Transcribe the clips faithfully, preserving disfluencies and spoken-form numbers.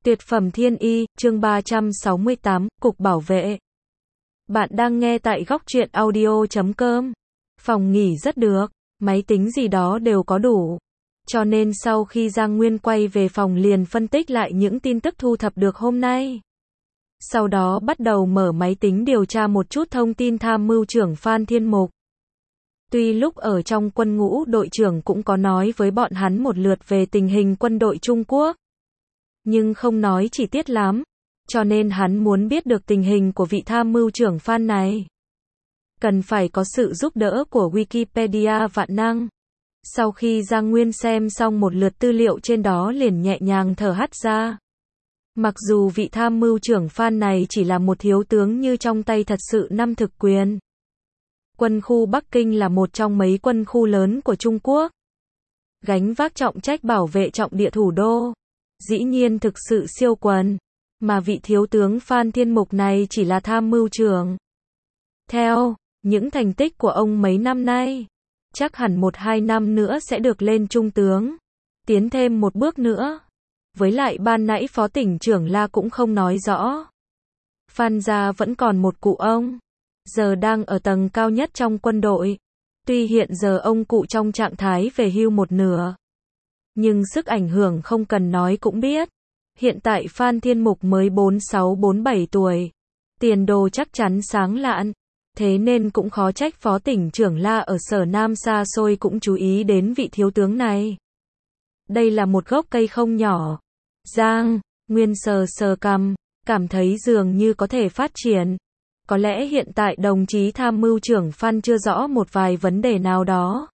Tuyệt phẩm thiên y, chương ba trăm sáu mươi tám, Cục Bảo vệ. Bạn đang nghe tại góc truyện audio chấm com. Phòng nghỉ rất được, máy tính gì đó đều có đủ. Cho nên sau khi Giang Nguyên quay về phòng liền phân tích lại những tin tức thu thập được hôm nay. Sau đó bắt đầu mở máy tính điều tra một chút thông tin tham mưu trưởng Phan Thiên Mục. Tuy lúc ở trong quân ngũ đội trưởng cũng có nói với bọn hắn một lượt về tình hình quân đội Trung Quốc, nhưng không nói chi tiết lắm, cho nên hắn muốn biết được tình hình của vị tham mưu trưởng Phan này. Cần phải có sự giúp đỡ của Wikipedia vạn năng. Sau khi Giang Nguyên xem xong một lượt tư liệu trên đó liền nhẹ nhàng thở hắt ra. Mặc dù vị tham mưu trưởng Phan này chỉ là một thiếu tướng như trong tay thật sự năm thực quyền. Quân khu Bắc Kinh là một trong mấy quân khu lớn của Trung Quốc, gánh vác trọng trách bảo vệ trọng địa thủ đô. Dĩ nhiên thực sự siêu quần, mà vị thiếu tướng Phan Thiên Mục này chỉ là tham mưu trưởng. Theo những thành tích của ông mấy năm nay, chắc hẳn một hai năm nữa sẽ được lên trung tướng, tiến thêm một bước nữa. Với lại ban nãy phó tỉnh trưởng La cũng không nói rõ. Phan gia vẫn còn một cụ ông, giờ đang ở tầng cao nhất trong quân đội. Tuy hiện giờ ông cụ trong trạng thái về hưu một nửa, nhưng sức ảnh hưởng không cần nói cũng biết. Hiện tại Phan Thiên Mục mới bốn sáu bốn bảy tuổi, tiền đồ chắc chắn sáng lạn, thế nên cũng khó trách phó tỉnh trưởng La ở Sở Nam xa xôi cũng chú ý đến vị thiếu tướng này. Đây là một gốc cây không nhỏ. Giang Nguyên sờ sờ cằm, cảm thấy dường như có thể phát triển. Có lẽ hiện tại đồng chí tham mưu trưởng Phan chưa rõ một vài vấn đề nào đó,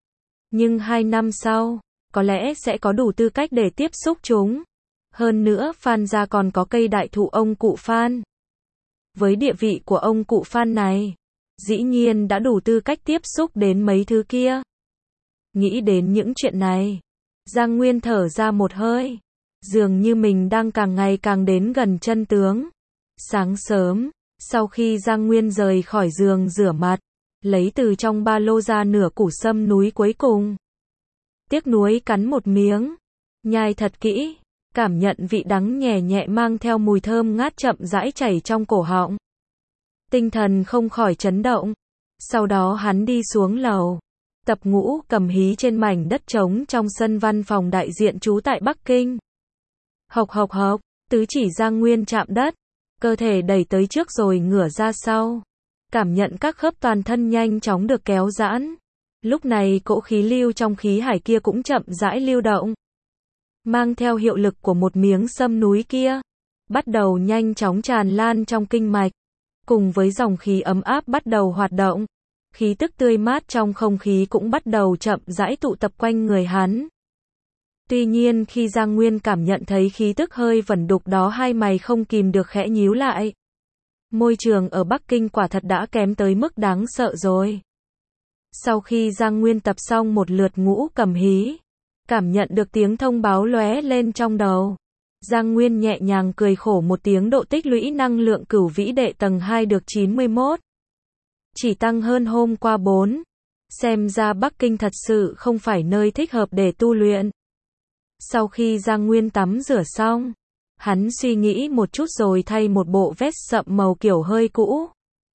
nhưng hai năm sau có lẽ sẽ có đủ tư cách để tiếp xúc chúng. Hơn nữa Phan gia còn có cây đại thụ ông cụ Phan. Với địa vị của ông cụ Phan này, dĩ nhiên đã đủ tư cách tiếp xúc đến mấy thứ kia. Nghĩ đến những chuyện này, Giang Nguyên thở ra một hơi. Dường như mình đang càng ngày càng đến gần chân tướng. Sáng sớm, sau khi Giang Nguyên rời khỏi giường rửa mặt, lấy từ trong ba lô ra nửa củ sâm núi cuối cùng. Tiếc nuối cắn một miếng, nhai thật kỹ, cảm nhận vị đắng nhẹ nhẹ mang theo mùi thơm ngát chậm rãi chảy trong cổ họng. Tinh thần không khỏi chấn động. Sau đó hắn đi xuống lầu, tập ngũ cầm hí trên mảnh đất trống trong sân văn phòng đại diện trú tại Bắc Kinh. Hộc hộc hộc, tứ chỉ Giang Nguyên chạm đất, cơ thể đẩy tới trước rồi ngửa ra sau. Cảm nhận các khớp toàn thân nhanh chóng được kéo giãn. Lúc này cỗ khí lưu trong khí hải kia cũng chậm rãi lưu động, mang theo hiệu lực của một miếng sâm núi kia, bắt đầu nhanh chóng tràn lan trong kinh mạch, cùng với dòng khí ấm áp bắt đầu hoạt động. Khí tức tươi mát trong không khí cũng bắt đầu chậm rãi tụ tập quanh người hắn. Tuy nhiên khi Giang Nguyên cảm nhận thấy khí tức hơi vẩn đục đó, hai mày không kìm được khẽ nhíu lại. Môi trường ở Bắc Kinh quả thật đã kém tới mức đáng sợ rồi. Sau khi Giang Nguyên tập xong một lượt ngũ cầm hí, cảm nhận được tiếng thông báo lóe lên trong đầu, Giang Nguyên nhẹ nhàng cười khổ một tiếng. Độ tích lũy năng lượng cửu vĩ đệ tầng hai được chín mươi mốt. Chỉ tăng hơn hôm qua bốn. Xem ra Bắc Kinh thật sự không phải nơi thích hợp để tu luyện. Sau khi Giang Nguyên tắm rửa xong, hắn suy nghĩ một chút rồi thay một bộ vest sậm màu kiểu hơi cũ.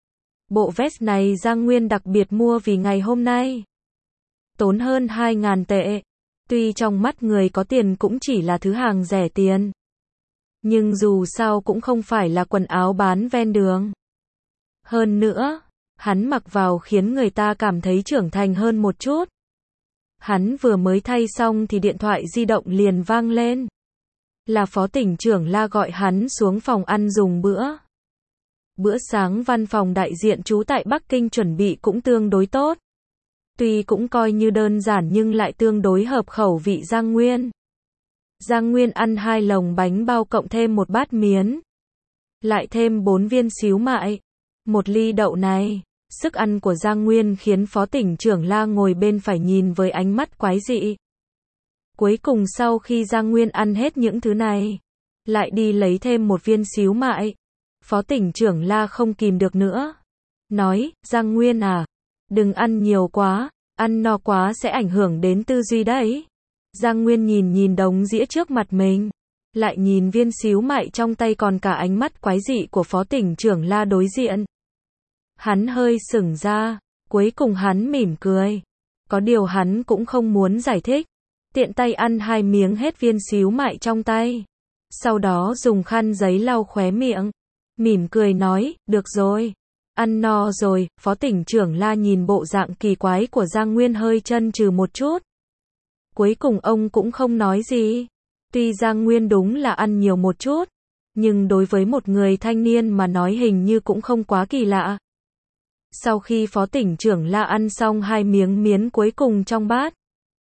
Bộ vest này Giang Nguyên đặc biệt mua vì ngày hôm nay. Tốn hơn hai ngàn tệ. Tuy trong mắt người có tiền cũng chỉ là thứ hàng rẻ tiền, nhưng dù sao cũng không phải là quần áo bán ven đường. Hơn nữa, hắn mặc vào khiến người ta cảm thấy trưởng thành hơn một chút. Hắn vừa mới thay xong thì điện thoại di động liền vang lên. Là phó tỉnh trưởng La gọi hắn xuống phòng ăn dùng bữa. Bữa sáng văn phòng đại diện trú tại Bắc Kinh chuẩn bị cũng tương đối tốt. Tuy cũng coi như đơn giản nhưng lại tương đối hợp khẩu vị Giang Nguyên. Giang Nguyên ăn hai lồng bánh bao cộng thêm một bát miến, lại thêm bốn viên xíu mại, một ly đậu này. Sức ăn của Giang Nguyên khiến phó tỉnh trưởng La ngồi bên phải nhìn với ánh mắt quái dị. Cuối cùng sau khi Giang Nguyên ăn hết những thứ này, lại đi lấy thêm một viên xíu mại. Phó tỉnh trưởng La không kìm được nữa, nói, Giang Nguyên à, đừng ăn nhiều quá, ăn no quá sẽ ảnh hưởng đến tư duy đấy. Giang Nguyên nhìn nhìn đống dĩa trước mặt mình, lại nhìn viên xíu mại trong tay còn cả ánh mắt quái dị của phó tỉnh trưởng La đối diện. Hắn hơi sững ra, cuối cùng hắn mỉm cười. Có điều hắn cũng không muốn giải thích. Tiện tay ăn hai miếng hết viên xíu mại trong tay. Sau đó dùng khăn giấy lau khóe miệng. Mỉm cười nói, được rồi. Ăn no rồi, phó tỉnh trưởng La nhìn bộ dạng kỳ quái của Giang Nguyên hơi chân trừ một chút. Cuối cùng ông cũng không nói gì. Tuy Giang Nguyên đúng là ăn nhiều một chút, nhưng đối với một người thanh niên mà nói hình như cũng không quá kỳ lạ. Sau khi phó tỉnh trưởng La ăn xong hai miếng miến cuối cùng trong bát,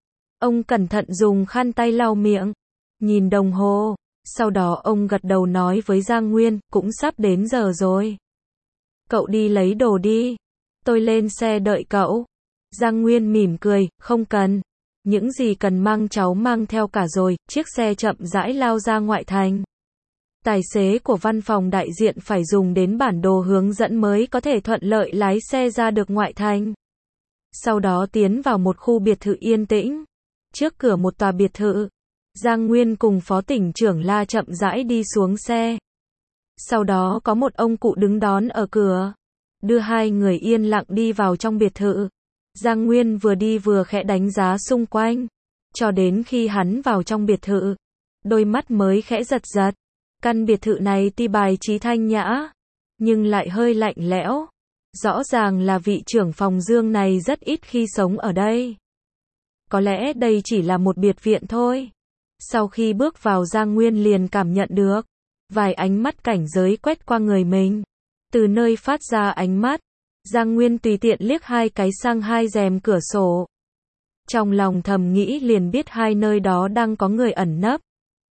ông cẩn thận dùng khăn tay lau miệng, nhìn đồng hồ, sau đó ông gật đầu nói với Giang Nguyên, cũng sắp đến giờ rồi. Cậu đi lấy đồ đi, tôi lên xe đợi cậu. Giang Nguyên mỉm cười, không cần. Những gì cần mang cháu mang theo cả rồi, chiếc xe chậm rãi lao ra ngoại thành. Tài xế của văn phòng đại diện phải dùng đến bản đồ hướng dẫn mới có thể thuận lợi lái xe ra được ngoại thành. Sau đó tiến vào một khu biệt thự yên tĩnh. Trước cửa một tòa biệt thự, Giang Nguyên cùng phó tỉnh trưởng La chậm rãi đi xuống xe. Sau đó có một ông cụ đứng đón ở cửa, đưa hai người yên lặng đi vào trong biệt thự. Giang Nguyên vừa đi vừa khẽ đánh giá xung quanh, cho đến khi hắn vào trong biệt thự, đôi mắt mới khẽ giật giật. Căn biệt thự này tuy bài trí thanh nhã, nhưng lại hơi lạnh lẽo. Rõ ràng là vị trưởng phòng Dương này rất ít khi sống ở đây. Có lẽ đây chỉ là một biệt viện thôi. Sau khi bước vào, Giang Nguyên liền cảm nhận được vài ánh mắt cảnh giới quét qua người mình. Từ nơi phát ra ánh mắt, Giang Nguyên tùy tiện liếc hai cái sang hai rèm cửa sổ. Trong lòng thầm nghĩ liền biết hai nơi đó đang có người ẩn nấp.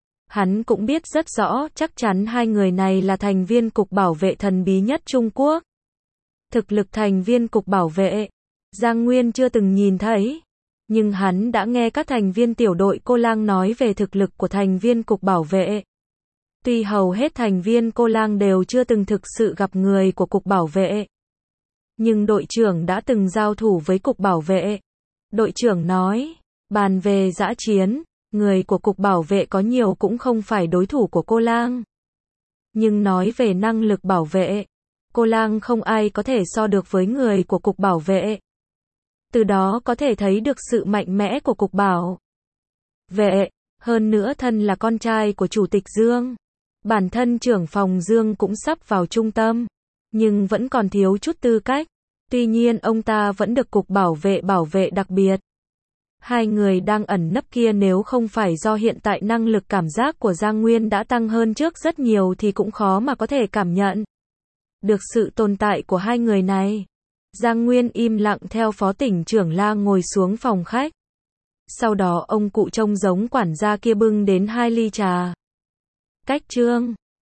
Hắn cũng biết rất rõ, chắc chắn hai người này là thành viên cục bảo vệ thần bí nhất Trung Quốc. Thực lực thành viên cục bảo vệ, Giang Nguyên chưa từng nhìn thấy. Nhưng hắn đã nghe các thành viên tiểu đội Cô Lang nói về thực lực của thành viên cục bảo vệ. Tuy hầu hết thành viên Cô Lang đều chưa từng thực sự gặp người của cục bảo vệ, nhưng đội trưởng đã từng giao thủ với cục bảo vệ. Đội trưởng nói, bàn về dã chiến, người của cục bảo vệ có nhiều cũng không phải đối thủ của Cô Lang. Nhưng nói về năng lực bảo vệ, Cô Lang không ai có thể so được với người của cục bảo vệ. Từ đó có thể thấy được sự mạnh mẽ của cục bảo vệ. Hơn nữa thân là con trai của chủ tịch Dương, bản thân trưởng phòng Dương cũng sắp vào trung tâm, nhưng vẫn còn thiếu chút tư cách. Tuy nhiên ông ta vẫn được cục bảo vệ bảo vệ đặc biệt. Hai người đang ẩn nấp kia nếu không phải do hiện tại năng lực cảm giác của Giang Nguyên đã tăng hơn trước rất nhiều thì cũng khó mà có thể cảm nhận được sự tồn tại của hai người này. Giang Nguyên im lặng theo phó tỉnh trưởng La ngồi xuống phòng khách. Sau đó ông cụ trông giống quản gia kia bưng đến hai ly trà. Cách chương